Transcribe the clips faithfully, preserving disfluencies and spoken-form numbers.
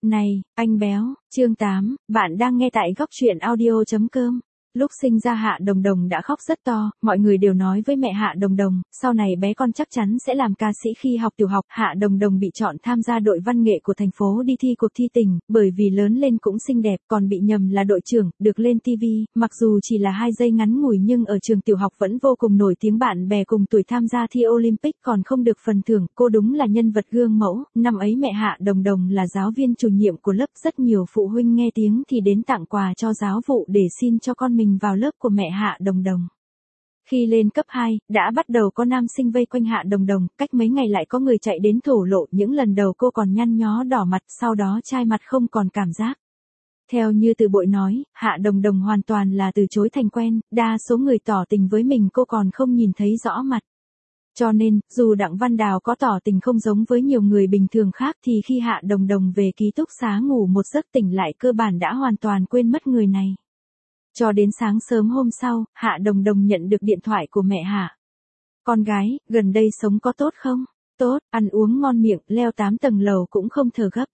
Này, anh béo, chương tám, bạn đang nghe tại góc truyện audio chấm com. Lúc sinh ra Hạ Đồng Đồng đã khóc rất to, mọi người đều nói với mẹ Hạ Đồng Đồng, sau này bé con chắc chắn sẽ làm ca sĩ khi học tiểu học. Hạ Đồng Đồng bị chọn tham gia đội văn nghệ của thành phố đi thi cuộc thi tỉnh, bởi vì lớn lên cũng xinh đẹp, còn bị nhầm là đội trưởng, được lên ti vi, mặc dù chỉ là hai giây ngắn ngủi nhưng ở trường tiểu học vẫn vô cùng nổi tiếng, bạn bè cùng tuổi tham gia thi Olympic còn không được phần thưởng, cô đúng là nhân vật gương mẫu. Năm ấy mẹ Hạ Đồng Đồng là giáo viên chủ nhiệm của lớp, rất nhiều phụ huynh nghe tiếng thì đến tặng quà cho giáo vụ để xin cho con mình vào lớp của mẹ Hạ Đồng Đồng. Khi lên cấp hai, đã bắt đầu có nam sinh vây quanh Hạ Đồng Đồng, cách mấy ngày lại có người chạy đến thổ lộ, những lần đầu cô còn nhăn nhó đỏ mặt, sau đó chai mặt không còn cảm giác. Theo như Từ Bội nói, Hạ Đồng Đồng hoàn toàn là từ chối thành quen, đa số người tỏ tình với mình cô còn không nhìn thấy rõ mặt. Cho nên, dù Đặng Văn Đào có tỏ tình không giống với nhiều người bình thường khác thì khi Hạ Đồng Đồng về ký túc xá ngủ một giấc tỉnh lại cơ bản đã hoàn toàn quên mất người này. Cho đến sáng sớm hôm sau, Hạ Đồng Đồng nhận được điện thoại của mẹ Hạ. Con gái, gần đây sống có tốt không? Tốt, ăn uống ngon miệng, leo tám tầng lầu cũng không thở gấp.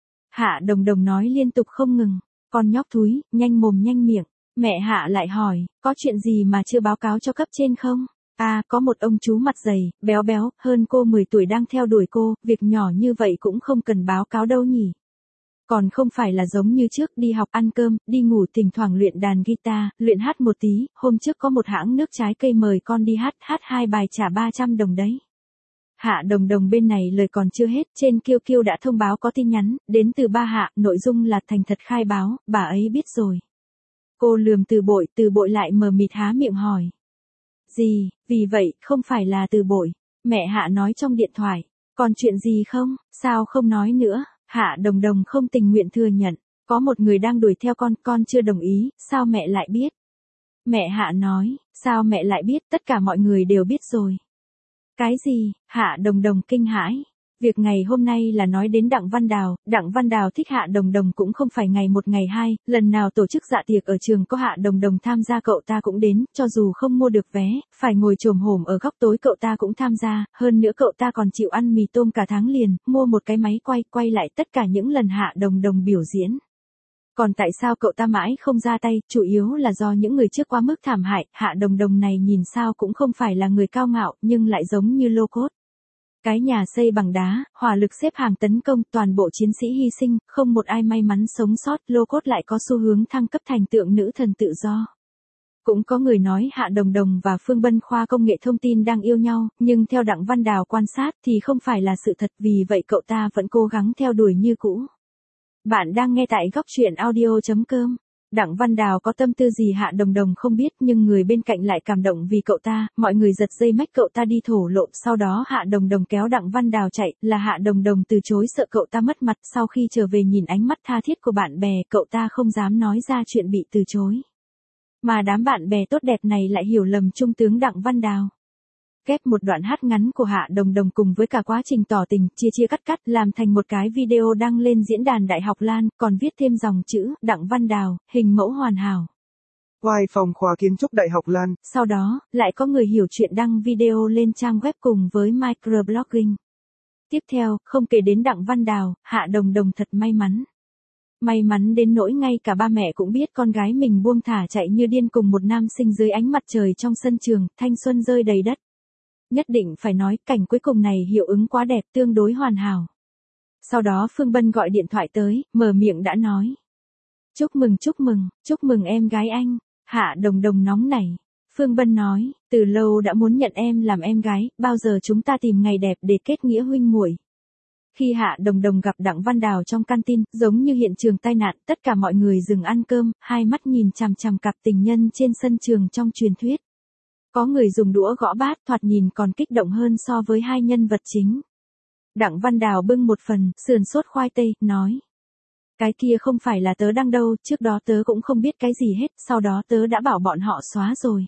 Hạ Đồng Đồng nói liên tục không ngừng. Con nhóc thúi, nhanh mồm nhanh miệng. Mẹ Hạ lại hỏi, có chuyện gì mà chưa báo cáo cho cấp trên không? À, có một ông chú mặt dày, béo béo, hơn cô mười tuổi đang theo đuổi cô, việc nhỏ như vậy cũng không cần báo cáo đâu nhỉ. Còn không phải là giống như trước đi học ăn cơm, đi ngủ, thỉnh thoảng luyện đàn guitar, luyện hát một tí, hôm trước có một hãng nước trái cây mời con đi hát, hát hai bài trả ba trăm đồng đấy. Hạ Đồng Đồng bên này lời còn chưa hết, trên Kiêu Kiêu đã thông báo có tin nhắn, đến từ ba Hạ, nội dung là thành thật khai báo, bà ấy biết rồi. Cô lườm Từ Bội, Từ Bội lại mờ mịt há miệng hỏi. Gì, vì vậy, không phải là Từ Bội. Mẹ Hạ nói trong điện thoại, còn chuyện gì không, sao không nói nữa. Hạ Đồng Đồng không tình nguyện thừa nhận, có một người đang đuổi theo con, con chưa đồng ý, sao mẹ lại biết? Mẹ Hạ nói, sao mẹ lại biết, tất cả mọi người đều biết rồi. Cái gì? Hạ Đồng Đồng kinh hãi. Việc ngày hôm nay là nói đến Đặng Văn Đào, Đặng Văn Đào thích Hạ Đồng Đồng cũng không phải ngày một ngày hai, lần nào tổ chức dạ tiệc ở trường có Hạ Đồng Đồng tham gia cậu ta cũng đến, cho dù không mua được vé, phải ngồi chồm hổm ở góc tối cậu ta cũng tham gia, hơn nữa cậu ta còn chịu ăn mì tôm cả tháng liền, mua một cái máy quay, quay lại tất cả những lần Hạ Đồng Đồng biểu diễn. Còn tại sao cậu ta mãi không ra tay, chủ yếu là do những người trước quá mức thảm hại, Hạ Đồng Đồng này nhìn sao cũng không phải là người cao ngạo, nhưng lại giống như lô cốt. Cái nhà xây bằng đá, hỏa lực xếp hàng tấn công, toàn bộ chiến sĩ hy sinh, không một ai may mắn sống sót, lô cốt lại có xu hướng thăng cấp thành tượng nữ thần tự do. Cũng có người nói Hạ Đồng Đồng và Phương Bân khoa công nghệ thông tin đang yêu nhau, nhưng theo Đặng Văn Đào quan sát thì không phải là sự thật, vì vậy cậu ta vẫn cố gắng theo đuổi như cũ. Bạn đang nghe tại góc truyện audio chấm com. Đặng Văn Đào có tâm tư gì Hạ Đồng Đồng không biết, nhưng người bên cạnh lại cảm động vì cậu ta, mọi người giật dây mách cậu ta đi thổ lộ, sau đó Hạ Đồng Đồng kéo Đặng Văn Đào chạy, là Hạ Đồng Đồng từ chối sợ cậu ta mất mặt, sau khi trở về nhìn ánh mắt tha thiết của bạn bè, cậu ta không dám nói ra chuyện bị từ chối. Mà đám bạn bè tốt đẹp này lại hiểu lầm trung tướng Đặng Văn Đào. Ghép một đoạn hát ngắn của Hạ Đồng Đồng cùng với cả quá trình tỏ tình, chia chia cắt cắt, làm thành một cái video đăng lên diễn đàn Đại học Lan, còn viết thêm dòng chữ, Đặng Văn Đào, hình mẫu hoàn hảo. Ngoài phòng khoa kiến trúc Đại học Lan. Sau đó, lại có người hiểu chuyện đăng video lên trang web cùng với microblogging. Tiếp theo, không kể đến Đặng Văn Đào, Hạ Đồng Đồng thật may mắn. May mắn đến nỗi ngay cả ba mẹ cũng biết con gái mình buông thả chạy như điên cùng một nam sinh dưới ánh mặt trời trong sân trường, thanh xuân rơi đầy đất. Nhất định phải nói, cảnh cuối cùng này hiệu ứng quá đẹp, tương đối hoàn hảo. Sau đó Phương Bân gọi điện thoại tới, mở miệng đã nói. Chúc mừng chúc mừng, chúc mừng em gái anh. Hạ Đồng Đồng nóng nảy. Phương Bân nói, từ lâu đã muốn nhận em làm em gái, bao giờ chúng ta tìm ngày đẹp để kết nghĩa huynh muội. Khi Hạ Đồng Đồng gặp Đặng Văn Đào trong canteen, giống như hiện trường tai nạn, tất cả mọi người dừng ăn cơm, hai mắt nhìn chằm chằm cặp tình nhân trên sân trường trong truyền thuyết. Có người dùng đũa gõ bát, thoạt nhìn còn kích động hơn so với hai nhân vật chính. Đặng Văn Đào bưng một phần, sườn sốt khoai tây, nói. Cái kia không phải là tớ đăng đâu, trước đó tớ cũng không biết cái gì hết, sau đó tớ đã bảo bọn họ xóa rồi.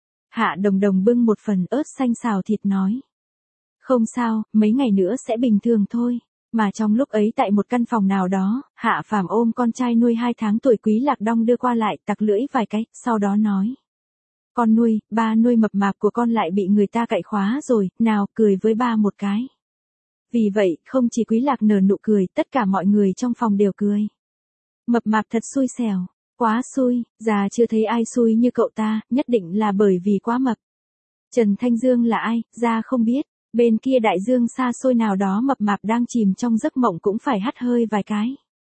Hạ Đồng Đồng bưng một phần ớt xanh xào thịt nói. Không sao, mấy ngày nữa sẽ bình thường thôi. Mà trong lúc ấy tại một căn phòng nào đó, Hạ Phàm ôm con trai nuôi hai tháng tuổi Quý Lạc Đong đưa qua lại, tặc lưỡi vài cái, sau đó nói. Con nuôi, ba nuôi mập mạp của con lại bị người ta cạy khóa rồi, nào, cười với ba một cái. Vì vậy, không chỉ Quý Lạc nở nụ cười, tất cả mọi người trong phòng đều cười. Mập mạp thật xui xẻo, quá xui, già chưa thấy ai xui như cậu ta, nhất định là bởi vì quá mập. Trần Thanh Dương là ai, già không biết, bên kia đại dương xa xôi nào đó mập mạp đang chìm trong giấc mộng cũng phải hắt hơi vài cái.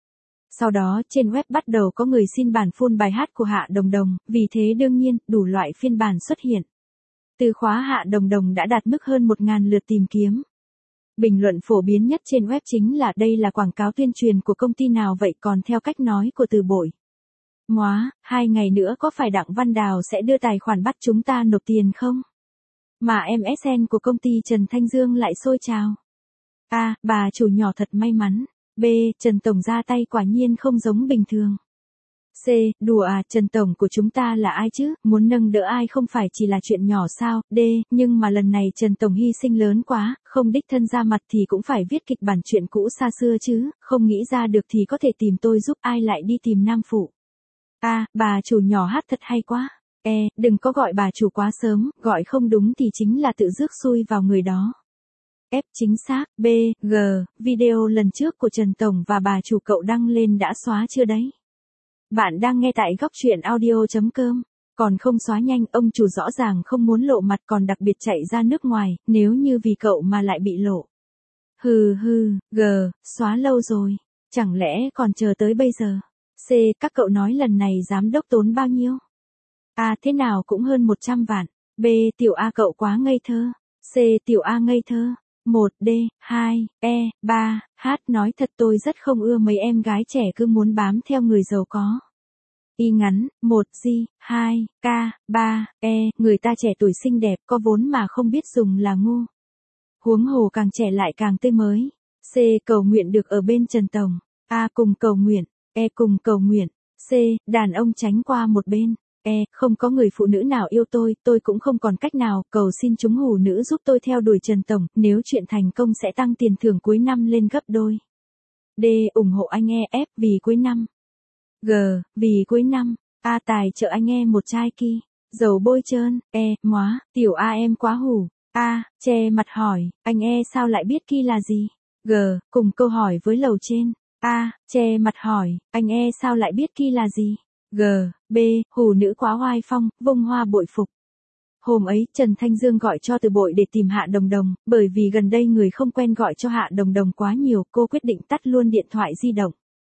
Sau đó trên web bắt đầu có người xin bản full bài hát của Hạ Đồng Đồng, vì thế đương nhiên, đủ loại phiên bản xuất hiện. Từ khóa Hạ Đồng Đồng đã đạt mức hơn một nghìn lượt tìm kiếm. Bình luận phổ biến nhất trên web chính là đây là quảng cáo tuyên truyền của công ty nào vậy, còn theo cách nói của Từ Bội. Móa, hai ngày nữa có phải Đặng Văn Đào sẽ đưa tài khoản bắt chúng ta nộp tiền không? Mà em ét en của công ty Trần Thanh Dương lại sôi trào. A, bà chủ nhỏ thật may mắn. B, Trần Tổng ra tay quả nhiên không giống bình thường. C, đùa à, Trần Tổng của chúng ta là ai chứ, muốn nâng đỡ ai không phải chỉ là chuyện nhỏ sao. D, nhưng mà lần này Trần Tổng hy sinh lớn quá, không đích thân ra mặt thì cũng phải viết kịch bản chuyện cũ xa xưa chứ, không nghĩ ra được thì có thể tìm tôi giúp, ai lại đi tìm nam phụ. A, bà chủ nhỏ hát thật hay quá. E, đừng có gọi bà chủ quá sớm, gọi không đúng thì chính là tự rước xui vào người đó. F, chính xác. B, G, video lần trước của Trần Tổng và bà chủ cậu đăng lên đã xóa chưa đấy? Bạn đang nghe tại góc truyện audio chấm com. Còn không xóa nhanh, ông chủ rõ ràng không muốn lộ mặt còn đặc biệt chạy ra nước ngoài, nếu như vì cậu mà lại bị lộ. Hừ hừ, G, xóa lâu rồi, chẳng lẽ còn chờ tới bây giờ? C, các cậu nói lần này giám đốc tốn bao nhiêu? A, thế nào cũng hơn một trăm vạn. B, tiểu A cậu quá ngây thơ. C, tiểu A ngây thơ. một, D, hai, E, ba, H, nói thật tôi rất không ưa mấy em gái trẻ cứ muốn bám theo người giàu có. Y ngắn, một, G, hai, K, ba, E, người ta trẻ tuổi xinh đẹp, có vốn mà không biết dùng là ngu. Huống hồ càng trẻ lại càng tươi mới. C, cầu nguyện được ở bên Trần Tổng. A, cùng cầu nguyện. E, cùng cầu nguyện. C, đàn ông tránh qua một bên. E, không có người phụ nữ nào yêu tôi, tôi cũng không còn cách nào, cầu xin chúng hủ nữ giúp tôi theo đuổi Trần Tổng, nếu chuyện thành công sẽ tăng tiền thưởng cuối năm lên gấp đôi. D, ủng hộ anh E F vì cuối năm. G, vì cuối năm. A, tài trợ anh E một chai ki, dầu bôi trơn. E, móa, tiểu A em quá hủ. A, che mặt hỏi, anh E sao lại biết ki là gì? G, cùng câu hỏi với lầu trên. A, che mặt hỏi, anh E sao lại biết ki là gì? G, B, hủ nữ quá oai phong, vung hoa bội phục. Hôm ấy, Trần Thanh Dương gọi cho Từ Bội để tìm Hạ Đồng Đồng, bởi vì gần đây người không quen gọi cho Hạ Đồng Đồng quá nhiều, cô quyết định tắt luôn điện thoại di động.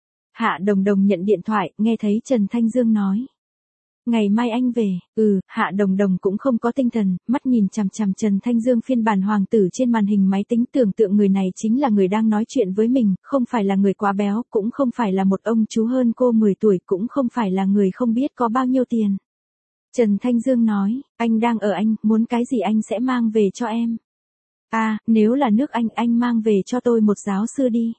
Hạ Đồng Đồng nhận điện thoại, nghe thấy Trần Thanh Dương nói. Ngày mai anh về. Ừ, Hạ Đồng Đồng cũng không có tinh thần, mắt nhìn chằm chằm Trần Thanh Dương phiên bản hoàng tử trên màn hình máy tính, tưởng tượng người này chính là người đang nói chuyện với mình, không phải là người quá béo, cũng không phải là một ông chú hơn cô mười tuổi, cũng không phải là người không biết có bao nhiêu tiền. Trần Thanh Dương nói, anh đang ở Anh, muốn cái gì anh sẽ mang về cho em. À, nếu là nước Anh, anh mang về cho tôi một giáo sư đi.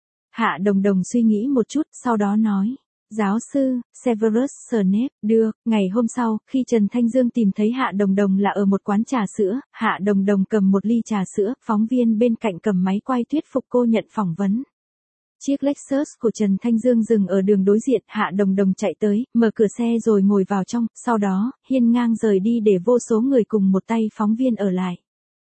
Hạ Đồng Đồng suy nghĩ một chút, sau đó nói. Giáo sư, Severus Snape, được. Ngày hôm sau, khi Trần Thanh Dương tìm thấy Hạ Đồng Đồng là ở một quán trà sữa, Hạ Đồng Đồng cầm một ly trà sữa, phóng viên bên cạnh cầm máy quay thuyết phục cô nhận phỏng vấn. Chiếc Lexus của Trần Thanh Dương dừng ở đường đối diện, Hạ Đồng Đồng chạy tới, mở cửa xe rồi ngồi vào trong, sau đó, hiên ngang rời đi để vô số người cùng một tay phóng viên ở lại.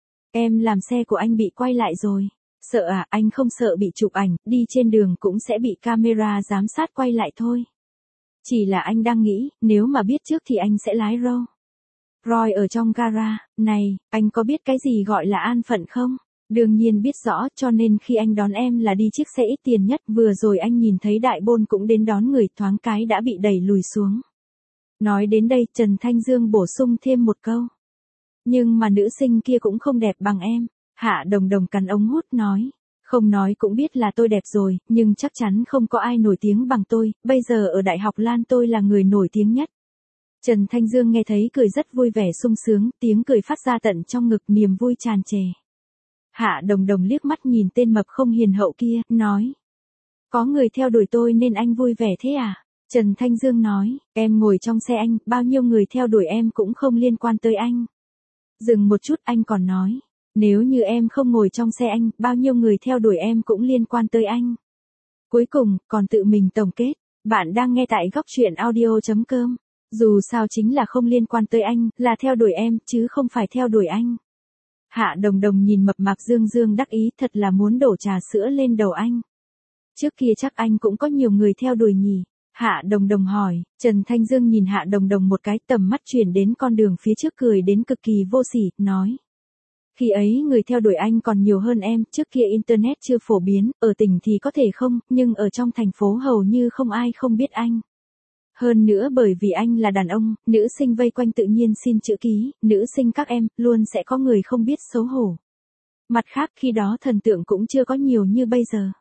Em làm xe của anh bị quay lại rồi. Sợ à, anh không sợ bị chụp ảnh, đi trên đường cũng sẽ bị camera giám sát quay lại thôi. Chỉ là anh đang nghĩ, nếu mà biết trước thì anh sẽ lái Rolls Royce ở trong gara. Này, anh có biết cái gì gọi là an phận không? Đương nhiên biết rõ, cho nên khi anh đón em là đi chiếc xe ít tiền nhất, vừa rồi anh nhìn thấy đại bôn cũng đến đón người, thoáng cái đã bị đẩy lùi xuống. Nói đến đây, Trần Thanh Dương bổ sung thêm một câu. Nhưng mà nữ sinh kia cũng không đẹp bằng em. Hạ Đồng Đồng cắn ống hút nói. Không nói cũng biết là tôi đẹp rồi, nhưng chắc chắn không có ai nổi tiếng bằng tôi, bây giờ ở Đại học Lan tôi là người nổi tiếng nhất. Trần Thanh Dương nghe thấy cười rất vui vẻ sung sướng, tiếng cười phát ra tận trong ngực, niềm vui tràn trề. Hạ Đồng Đồng liếc mắt nhìn tên mập không hiền hậu kia, nói. Có người theo đuổi tôi nên anh vui vẻ thế à? Trần Thanh Dương nói, em ngồi trong xe anh, bao nhiêu người theo đuổi em cũng không liên quan tới anh. Dừng một chút anh còn nói. Nếu như em không ngồi trong xe anh, bao nhiêu người theo đuổi em cũng liên quan tới anh. Cuối cùng, còn tự mình tổng kết. Bạn đang nghe tại góc truyện audio chấm com. Dù sao chính là không liên quan tới anh, là theo đuổi em, chứ không phải theo đuổi anh. Hạ Đồng Đồng nhìn mập mạp Dương Dương đắc ý, thật là muốn đổ trà sữa lên đầu anh. Trước kia chắc anh cũng có nhiều người theo đuổi nhỉ? Hạ Đồng Đồng hỏi. Trần Thanh Dương nhìn Hạ Đồng Đồng một cái, tầm mắt chuyển đến con đường phía trước cười đến cực kỳ vô sỉ, nói. Khi ấy người theo đuổi anh còn nhiều hơn em, trước kia Internet chưa phổ biến, ở tỉnh thì có thể không, nhưng ở trong thành phố hầu như không ai không biết anh. Hơn nữa bởi vì anh là đàn ông, nữ sinh vây quanh tự nhiên xin chữ ký, nữ sinh các em, luôn sẽ có người không biết xấu hổ. Mặt khác khi đó thần tượng cũng chưa có nhiều như bây giờ.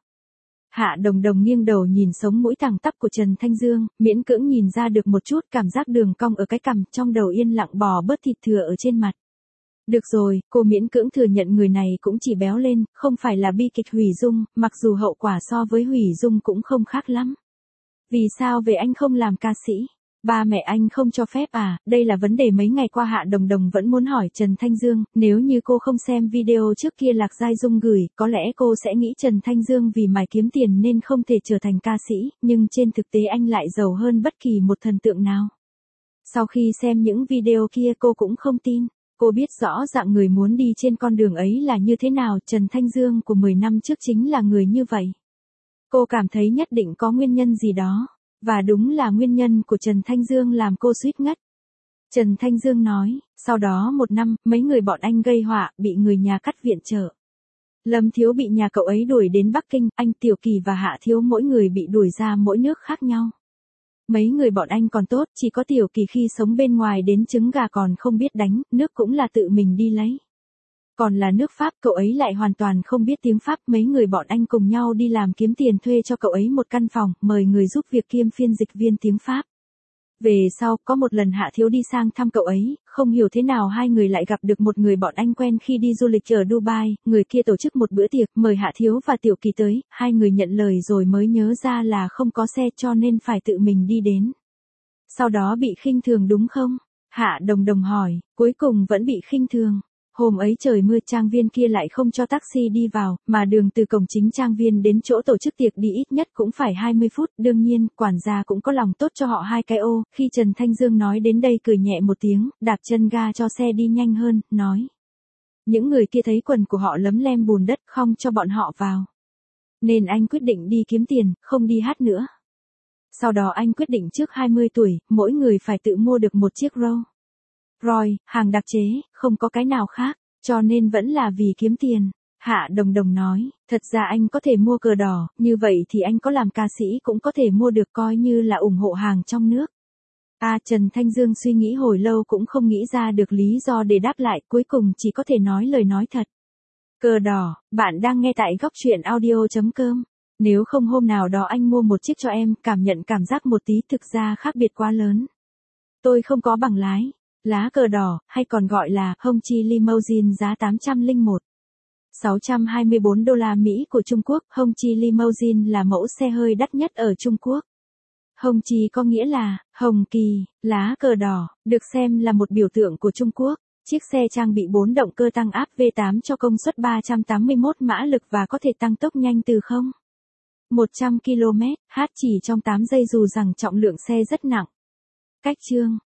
Hạ Đồng Đồng nghiêng đầu nhìn sống mũi thẳng tắp của Trần Thanh Dương, miễn cưỡng nhìn ra được một chút cảm giác đường cong ở cái cằm, trong đầu yên lặng bò bớt thịt thừa ở trên mặt. Được rồi, cô miễn cưỡng thừa nhận người này cũng chỉ béo lên, không phải là bi kịch hủy dung, mặc dù hậu quả so với hủy dung cũng không khác lắm. Vì sao về anh không làm ca sĩ? Ba mẹ anh không cho phép à? Đây là vấn đề mấy ngày qua Hạ Đồng Đồng vẫn muốn hỏi Trần Thanh Dương, nếu như cô không xem video trước kia Lạc Giai Dung gửi, có lẽ cô sẽ nghĩ Trần Thanh Dương vì mải kiếm tiền nên không thể trở thành ca sĩ, nhưng trên thực tế anh lại giàu hơn bất kỳ một thần tượng nào. Sau khi xem những video kia cô cũng không tin. Cô biết rõ dạng người muốn đi trên con đường ấy là như thế nào, Trần Thanh Dương của mười năm trước chính là người như vậy. Cô cảm thấy nhất định có nguyên nhân gì đó, và đúng là nguyên nhân của Trần Thanh Dương làm cô suýt ngất. Trần Thanh Dương nói, sau đó một năm, mấy người bọn anh gây họa, bị người nhà cắt viện trợ. Lâm Thiếu bị nhà cậu ấy đuổi đến Bắc Kinh, anh Tiểu Kỳ và Hạ Thiếu mỗi người bị đuổi ra mỗi nước khác nhau. Mấy người bọn anh còn tốt, chỉ có Tiểu Kỳ khi sống bên ngoài đến trứng gà còn không biết đánh, nước cũng là tự mình đi lấy. Còn là nước Pháp, cậu ấy lại hoàn toàn không biết tiếng Pháp, mấy người bọn anh cùng nhau đi làm kiếm tiền thuê cho cậu ấy một căn phòng, mời người giúp việc kiêm phiên dịch viên tiếng Pháp. Về sau, có một lần Hạ Thiếu đi sang thăm cậu ấy, không hiểu thế nào hai người lại gặp được một người bọn anh quen khi đi du lịch ở Dubai, người kia tổ chức một bữa tiệc, mời Hạ Thiếu và Tiểu Kỳ tới, hai người nhận lời rồi mới nhớ ra là không có xe cho nên phải tự mình đi đến. Sau đó bị khinh thường đúng không? Hạ Đồng Đồng hỏi, cuối cùng vẫn bị khinh thường. Hôm ấy trời mưa, trang viên kia lại không cho taxi đi vào, mà đường từ cổng chính trang viên đến chỗ tổ chức tiệc đi ít nhất cũng phải hai mươi phút, đương nhiên, quản gia cũng có lòng tốt cho họ hai cái ô, khi Trần Thanh Dương nói đến đây cười nhẹ một tiếng, đạp chân ga cho xe đi nhanh hơn, nói. Những người kia thấy quần của họ lấm lem bùn đất, không cho bọn họ vào. Nên anh quyết định đi kiếm tiền, không đi hát nữa. Sau đó anh quyết định trước hai mươi tuổi, mỗi người phải tự mua được một chiếc Rolls Royce, hàng đặc chế, không có cái nào khác, cho nên vẫn là vì kiếm tiền. Hạ Đồng Đồng nói, thật ra anh có thể mua cờ đỏ, như vậy thì anh có làm ca sĩ cũng có thể mua được, coi như là ủng hộ hàng trong nước. À, Trần Thanh Dương suy nghĩ hồi lâu cũng không nghĩ ra được lý do để đáp lại, cuối cùng chỉ có thể nói lời nói thật. Cờ đỏ, bạn đang nghe tại góc truyện audio chấm com. Nếu không hôm nào đó anh mua một chiếc cho em, cảm nhận cảm giác một tí, thực ra khác biệt quá lớn. Tôi không có bằng lái. Lá cờ đỏ, hay còn gọi là Hongqi Limousine giá tám trăm lẻ một phẩy sáu trăm hai mươi bốn đô la Mỹ của Trung Quốc. Hongqi Limousine là mẫu xe hơi đắt nhất ở Trung Quốc. Hongqi có nghĩa là hồng kỳ, lá cờ đỏ, được xem là một biểu tượng của Trung Quốc. Chiếc xe trang bị bốn động cơ tăng áp V tám cho công suất ba trăm tám mươi mốt mã lực và có thể tăng tốc nhanh từ không đến một trăm ki lô mét/h chỉ trong tám giây, dù rằng trọng lượng xe rất nặng. Cách chương